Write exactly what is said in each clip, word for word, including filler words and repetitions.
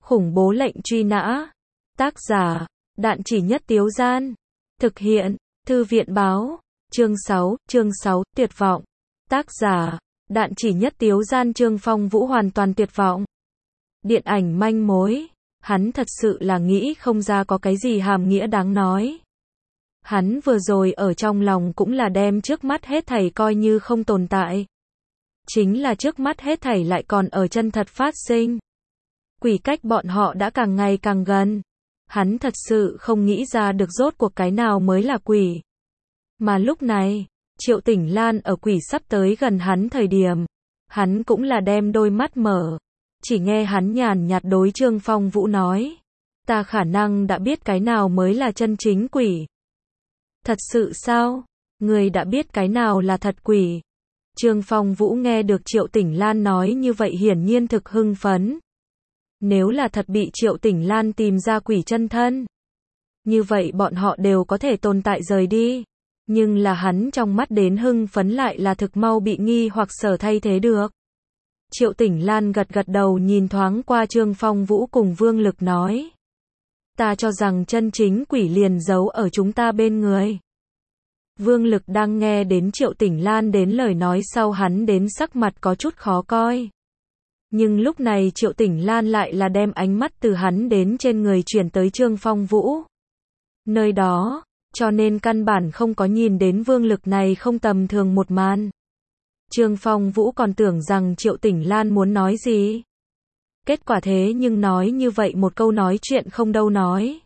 Khủng bố lệnh truy nã. Tác giả, Đạn Chỉ Nhất Tiếu Gian. Thực hiện, Thư viện Báo. Chương sáu, chương sáu, tuyệt vọng. Tác giả, Đạn Chỉ Nhất Tiếu Gian. Trương Phong Vũ hoàn toàn tuyệt vọng. Điện ảnh manh mối. Hắn thật sự là nghĩ không ra có cái gì hàm nghĩa đáng nói. Hắn vừa rồi ở trong lòng cũng là đem trước mắt hết thảy coi như không tồn tại. Chính là trước mắt hết thảy lại còn ở chân thật phát sinh. Quỷ cách bọn họ đã càng ngày càng gần. Hắn thật sự không nghĩ ra được rốt cuộc cái nào mới là quỷ. Mà lúc này, Triệu Tỉnh Lan ở quỷ sắp tới gần hắn thời điểm, hắn cũng là đem đôi mắt mở. Chỉ nghe hắn nhàn nhạt đối Trương Phong Vũ nói, ta khả năng đã biết cái nào mới là chân chính quỷ. Thật sự sao? Người đã biết cái nào là thật quỷ? Trương Phong Vũ nghe được Triệu Tỉnh Lan nói như vậy hiển nhiên thực hưng phấn. Nếu là thật bị Triệu Tỉnh Lan tìm ra quỷ chân thân, như vậy bọn họ đều có thể tồn tại rời đi. Nhưng là hắn trong mắt đến hưng phấn lại là thực mau bị nghi hoặc sở thay thế được. Triệu Tỉnh Lan gật gật đầu nhìn thoáng qua Trương Phong Vũ cùng Vương Lực nói. Ta cho rằng chân chính quỷ liền giấu ở chúng ta bên người. Vương Lực đang nghe đến Triệu Tỉnh Lan đến lời nói sau hắn đến sắc mặt có chút khó coi. Nhưng lúc này Triệu Tỉnh Lan lại là đem ánh mắt từ hắn đến trên người chuyển tới Trương Phong Vũ. Nơi đó, cho nên căn bản không có nhìn đến Vương Lực này không tầm thường một màn. Trương Phong Vũ còn tưởng rằng Triệu Tỉnh Lan muốn nói gì. Kết quả thế nhưng nói như vậy một câu nói chuyện không đâu nói.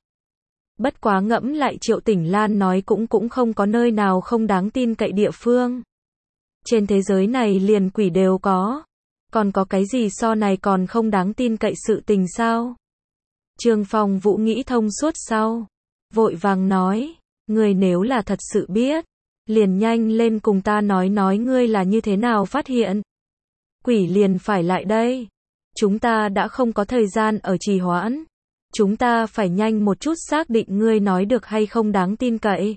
Bất quá ngẫm lại Triệu Tỉnh Lan nói cũng cũng không có nơi nào không đáng tin cậy địa phương. Trên thế giới này liền quỷ đều có. Còn có cái gì so này còn không đáng tin cậy sự tình sao? Trương Phong Vũ nghĩ thông suốt sau. Vội vàng nói, ngươi nếu là thật sự biết, liền nhanh lên cùng ta nói nói ngươi là như thế nào phát hiện. Quỷ liền phải lại đây. Chúng ta đã không có thời gian ở trì hoãn. Chúng ta phải nhanh một chút xác định ngươi nói được hay không đáng tin cậy.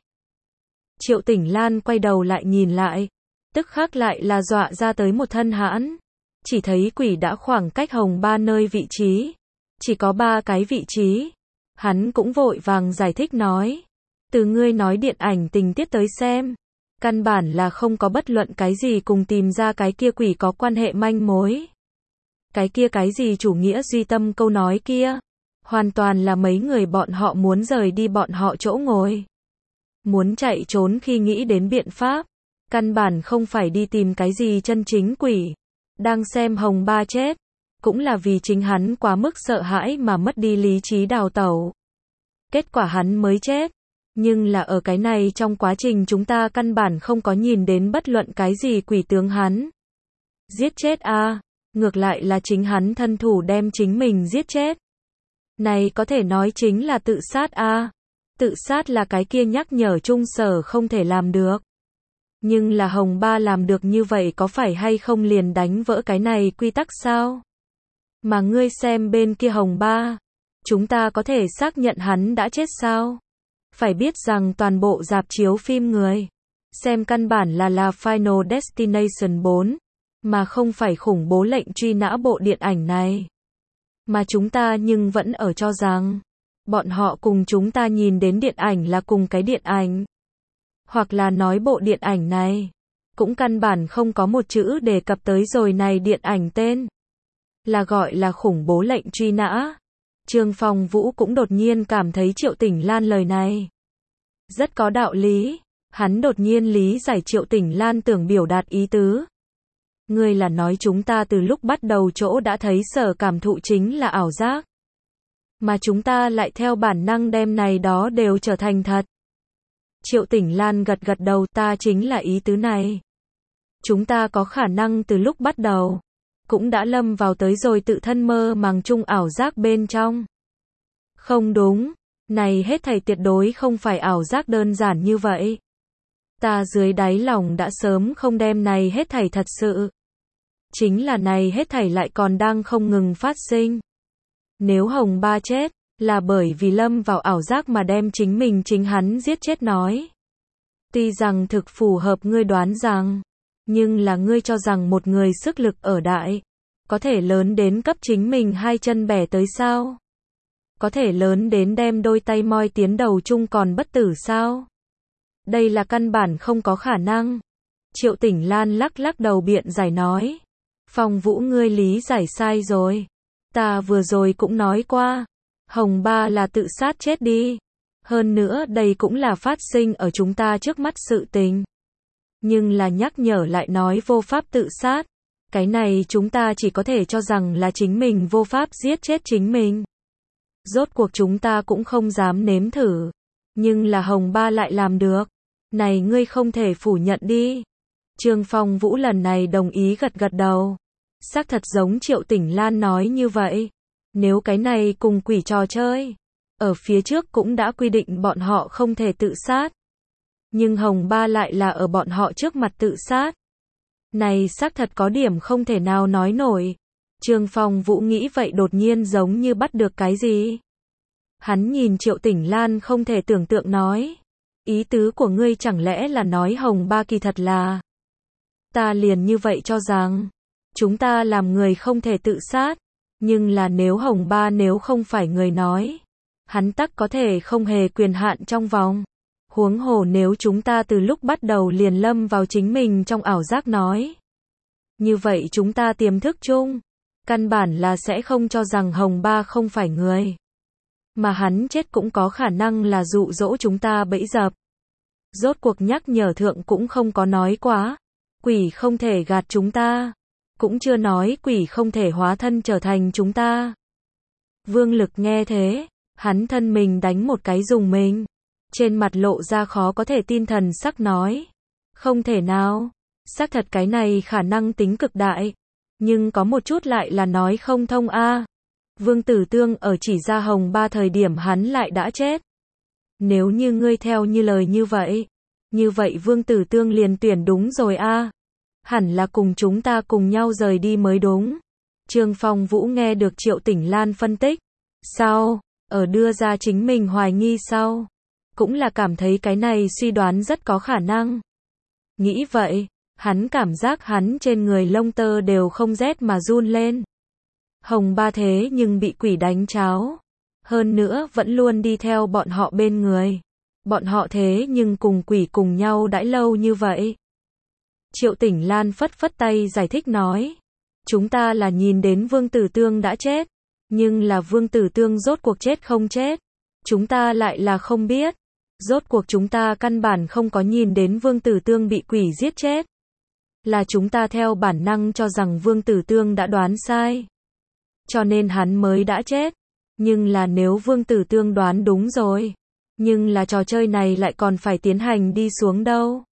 Triệu Tỉnh Lan quay đầu lại nhìn lại. Tức khắc lại là dọa ra tới một thân hãn. Chỉ thấy quỷ đã khoảng cách Hồng ba nơi vị trí. Chỉ có ba cái vị trí. Hắn cũng vội vàng giải thích nói. Từ ngươi nói điện ảnh tình tiết tới xem. Căn bản là không có bất luận cái gì cùng tìm ra cái kia quỷ có quan hệ manh mối. Cái kia cái gì chủ nghĩa duy tâm câu nói kia. Hoàn toàn là mấy người bọn họ muốn rời đi bọn họ chỗ ngồi. Muốn chạy trốn khi nghĩ đến biện pháp. Căn bản không phải đi tìm cái gì chân chính quỷ. Đang xem Hồng ba chết. Cũng là vì chính hắn quá mức sợ hãi mà mất đi lý trí đào tẩu. Kết quả hắn mới chết. Nhưng là ở cái này trong quá trình chúng ta căn bản không có nhìn đến bất luận cái gì quỷ tướng hắn. Giết chết a à, ngược lại là chính hắn thân thủ đem chính mình giết chết. Này có thể nói chính là tự sát a à. Tự sát là cái kia nhắc nhở Trung Sở không thể làm được. Nhưng là Hồng ba làm được như vậy có phải hay không liền đánh vỡ cái này quy tắc sao? Mà ngươi xem bên kia Hồng ba, chúng ta có thể xác nhận hắn đã chết sao? Phải biết rằng toàn bộ rạp chiếu phim người xem căn bản là là Final Destination bốn, mà không phải khủng bố lệnh truy nã bộ điện ảnh này. Mà chúng ta nhưng vẫn ở cho rằng bọn họ cùng chúng ta nhìn đến điện ảnh là cùng cái điện ảnh. Hoặc là nói bộ điện ảnh này cũng căn bản không có một chữ đề cập tới rồi này điện ảnh tên. Là gọi là khủng bố lệnh truy nã. Trương Phong Vũ cũng đột nhiên cảm thấy Triệu Tỉnh Lan lời này rất có đạo lý. Hắn đột nhiên lý giải Triệu Tỉnh Lan tưởng biểu đạt ý tứ. Ngươi là nói chúng ta từ lúc bắt đầu chỗ đã thấy sở cảm thụ chính là ảo giác. Mà chúng ta lại theo bản năng đem này đó đều trở thành thật. Triệu Tỉnh Lan gật gật đầu, ta chính là ý tứ này. Chúng ta có khả năng từ lúc bắt đầu cũng đã lâm vào tới rồi tự thân mơ màng chung ảo giác bên trong. Không đúng, này hết thảy tuyệt đối không phải ảo giác đơn giản như vậy. Ta dưới đáy lòng đã sớm không đem này hết thảy thật sự. Chính là này hết thảy lại còn đang không ngừng phát sinh. Nếu Hồng ba chết, là bởi vì lâm vào ảo giác mà đem chính mình chính hắn giết chết nói. Tuy rằng thực phù hợp ngươi đoán rằng, nhưng là ngươi cho rằng một người sức lực ở đại, Có thể lớn đến cấp chính mình hai chân bẻ tới sao? Có thể lớn đến đem đôi tay moi tiến đầu chung còn bất tử sao? Đây là căn bản không có khả năng. Triệu Tỉnh Lan lắc lắc đầu biện giải nói. Phong Vũ ngươi lý giải sai rồi. Ta vừa rồi cũng nói qua. Hồng Ba là tự sát chết đi. Hơn nữa đây cũng là phát sinh ở chúng ta trước mắt sự tình. Nhưng là nhắc nhở lại nói vô pháp tự sát. Cái này chúng ta chỉ có thể cho rằng là chính mình vô pháp giết chết chính mình. Rốt cuộc chúng ta cũng không dám nếm thử. Nhưng là Hồng Ba lại làm được. Này ngươi không thể phủ nhận đi. Trương Phong Vũ lần này đồng ý gật gật đầu. Xác thật giống Triệu Tỉnh Lan nói như vậy. Nếu cái này cùng quỷ trò chơi. Ở phía trước cũng đã quy định bọn họ không thể tự sát. Nhưng Hồng Ba lại là ở bọn họ trước mặt tự sát. Này xác thật có điểm không thể nào nói nổi. Trương Phong Vũ nghĩ vậy đột nhiên giống như bắt được cái gì. Hắn nhìn Triệu Tỉnh Lan không thể tưởng tượng nói. Ý tứ của ngươi chẳng lẽ là nói Hồng Ba kỳ thật là. Ta liền như vậy cho rằng. Chúng ta làm người không thể tự sát. Nhưng là nếu Hồng Ba nếu không phải người nói. Hắn tắc có thể không hề quyền hạn trong vòng. Huống hồ nếu chúng ta từ lúc bắt đầu liền lâm vào chính mình trong ảo giác nói. Như vậy chúng ta tiềm thức chung. Căn bản là sẽ không cho rằng Hồng Ba không phải người. Mà hắn chết cũng có khả năng là dụ dỗ chúng ta bẫy dập. Rốt cuộc nhắc nhở thượng cũng không có nói quá. Quỷ không thể gạt chúng ta. Cũng chưa nói quỷ không thể hóa thân trở thành chúng ta. Vương Lực nghe thế. Hắn thân mình đánh một cái dùng mình. Trên mặt lộ ra khó có thể tin thần sắc nói. Không thể nào. Xác thật cái này khả năng tính cực đại. Nhưng có một chút lại là nói không thông a. Vương Tử Tương ở chỉ ra Hồng Ba thời điểm hắn lại đã chết. Nếu như ngươi theo như lời như vậy. Như vậy Vương Tử Tương liền tuyển đúng rồi a. Hẳn là cùng chúng ta cùng nhau rời đi mới đúng. Trương Phong Vũ nghe được Triệu Tỉnh Lan phân tích. Sao? Ở đưa ra chính mình hoài nghi sau. Cũng là cảm thấy cái này suy đoán rất có khả năng. Nghĩ vậy, hắn cảm giác hắn trên người lông tơ đều không rét mà run lên. Hồng Ba thế nhưng bị quỷ đánh cháo. Hơn nữa vẫn luôn đi theo bọn họ bên người. Bọn họ thế nhưng cùng quỷ cùng nhau đãi lâu như vậy. Triệu Tỉnh Lan phất phất tay giải thích nói. Chúng ta là nhìn đến Vương Tử Tương đã chết. Nhưng là Vương Tử Tương rốt cuộc chết không chết. Chúng ta lại là không biết. Rốt cuộc chúng ta căn bản không có nhìn đến Vương Tử Tương bị quỷ giết chết. Là chúng ta theo bản năng cho rằng Vương Tử Tương đã đoán sai. Cho nên hắn mới đã chết. Nhưng là nếu Vương Tử Tương đoán đúng rồi. Nhưng là trò chơi này lại còn phải tiến hành đi xuống đâu.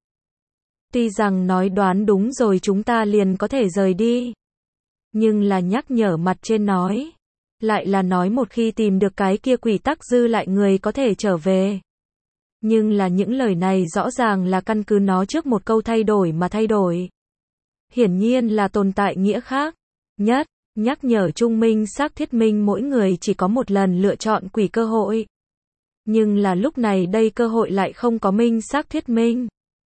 Tuy rằng nói đoán đúng rồi chúng ta liền có thể rời đi. Nhưng là nhắc nhở mặt trên nói. Lại là nói một khi tìm được cái kia quỷ tắc dư lại người có thể trở về. Nhưng là những lời này rõ ràng là căn cứ nó trước một câu thay đổi mà thay đổi. Hiển nhiên là tồn tại nghĩa khác. Nhất, nhắc nhở trung minh xác thiết minh mỗi người chỉ có một lần lựa chọn quỷ cơ hội. Nhưng là lúc này đây cơ hội lại không có minh xác thuyết minh.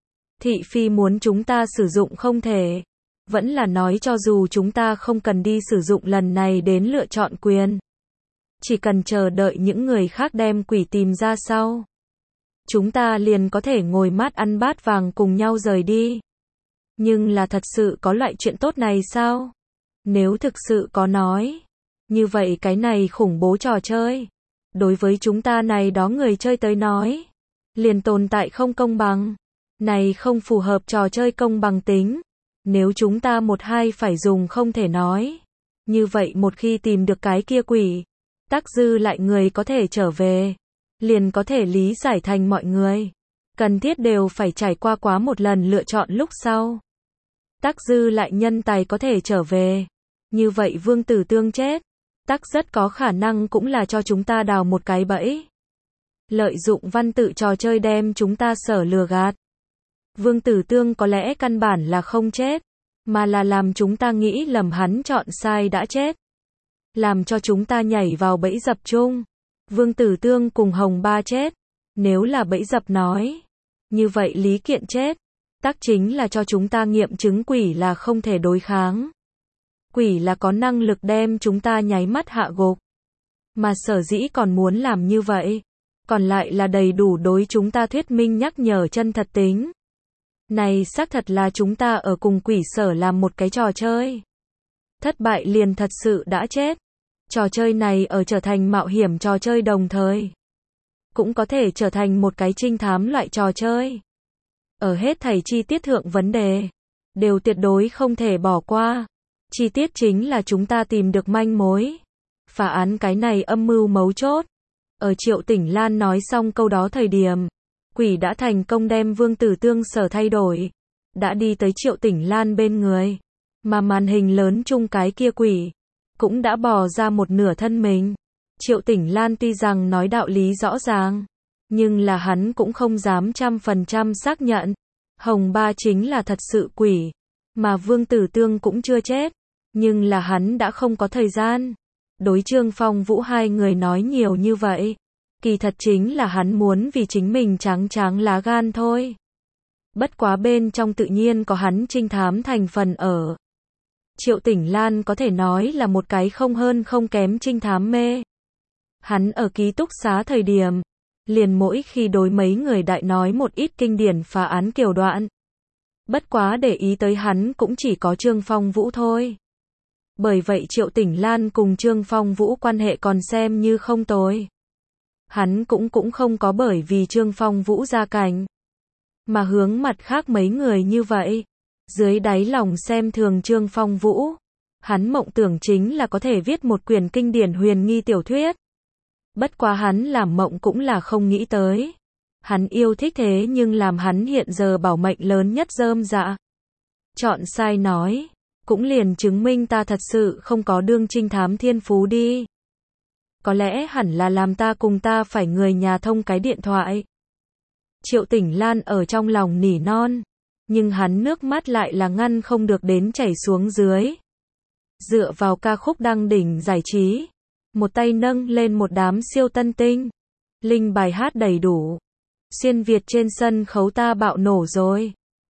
Thị phi muốn chúng ta sử dụng không thể. Vẫn là nói cho dù chúng ta không cần đi sử dụng lần này đến lựa chọn quyền. Chỉ cần chờ đợi những người khác đem quỷ tìm ra sau. Chúng ta liền có thể ngồi mát ăn bát vàng cùng nhau rời đi. Nhưng là thật sự có loại chuyện tốt này sao? Nếu thực sự có nói. Như vậy cái này khủng bố trò chơi. Đối với chúng ta này đó người chơi tới nói. Liền tồn tại không công bằng. Này không phù hợp trò chơi công bằng tính. Nếu chúng ta một hai phải dùng không thể nói. Như vậy một khi tìm được cái kia quỷ. Tác dư lại người có thể trở về. Liền có thể lý giải thành mọi người. Cần thiết đều phải trải qua quá một lần lựa chọn lúc sau. Tác dư lại nhân tài có thể trở về. Như vậy Vương Tử Tương chết. Tác rất có khả năng cũng là cho chúng ta đào một cái bẫy. Lợi dụng văn tự trò chơi đem chúng ta sở lừa gạt. Vương Tử Tương có lẽ căn bản là không chết. Mà là làm chúng ta nghĩ lầm hắn chọn sai đã chết. Làm cho chúng ta nhảy vào bẫy dập chung. Vương Tử Tương cùng Hồng Ba chết. Nếu là bẫy dập nói. Như vậy Lý Kiện chết. Tác chính là cho chúng ta nghiệm chứng quỷ là không thể đối kháng. Quỷ là có năng lực đem chúng ta nháy mắt hạ gục. Mà sở dĩ còn muốn làm như vậy, còn lại là đầy đủ đối chúng ta thuyết minh nhắc nhở chân thật tính. Này xác thật là chúng ta ở cùng quỷ sở làm một cái trò chơi. Thất bại liền thật sự đã chết. Trò chơi này ở trở thành mạo hiểm trò chơi đồng thời, cũng có thể trở thành một cái trinh thám loại trò chơi. Ở hết thảy chi tiết thượng vấn đề, đều tuyệt đối không thể bỏ qua. Chi tiết chính là chúng ta tìm được manh mối. Phá án cái này âm mưu mấu chốt. Ở Triệu Tỉnh Lan nói xong câu đó thời điểm, quỷ đã thành công đem Vương Tử Tương sở thay đổi. Đã đi tới Triệu Tỉnh Lan bên người. Mà màn hình lớn chung cái kia quỷ, cũng đã bò ra một nửa thân mình. Triệu Tỉnh Lan tuy rằng nói đạo lý rõ ràng, nhưng là hắn cũng không dám trăm phần trăm xác nhận. Hồng Ba chính là thật sự quỷ, mà Vương Tử Tương cũng chưa chết, nhưng là hắn đã không có thời gian. Đối Trương Phong Vũ hai người nói nhiều như vậy, kỳ thật chính là hắn muốn vì chính mình trắng trắng lá gan thôi. Bất quá bên trong tự nhiên có hắn trinh thám thành phần ở. Triệu Tỉnh Lan có thể nói là một cái không hơn không kém trinh thám mê. Hắn ở ký túc xá thời điểm, liền mỗi khi đối mấy người đại nói một ít kinh điển phá án kiều đoạn. Bất quá để ý tới hắn cũng chỉ có Trương Phong Vũ thôi. Bởi vậy Triệu Tỉnh Lan cùng Trương Phong Vũ quan hệ còn xem như không tồi. Hắn cũng cũng không có bởi vì Trương Phong Vũ ra cảnh, mà hướng mặt khác mấy người như vậy. Dưới đáy lòng xem thường Trương Phong Vũ. Hắn mộng tưởng chính là có thể viết một quyển kinh điển huyền nghi tiểu thuyết. Bất quá hắn làm mộng cũng là không nghĩ tới. Hắn yêu thích thế nhưng làm hắn hiện giờ bảo mệnh lớn nhất rơm dạ. Chọn sai nói. Cũng liền chứng minh ta thật sự không có đương trinh thám thiên phú đi. Có lẽ hẳn là làm ta cùng ta phải người nhà thông cái điện thoại. Triệu Tỉnh Lan ở trong lòng nỉ non. Nhưng hắn nước mắt lại là ngăn không được đến chảy xuống dưới. Dựa vào ca khúc đăng đỉnh giải trí, một tay nâng lên một đám siêu tân tinh. Linh bài hát đầy đủ. Xuyên Việt trên sân khấu ta bạo nổ rồi.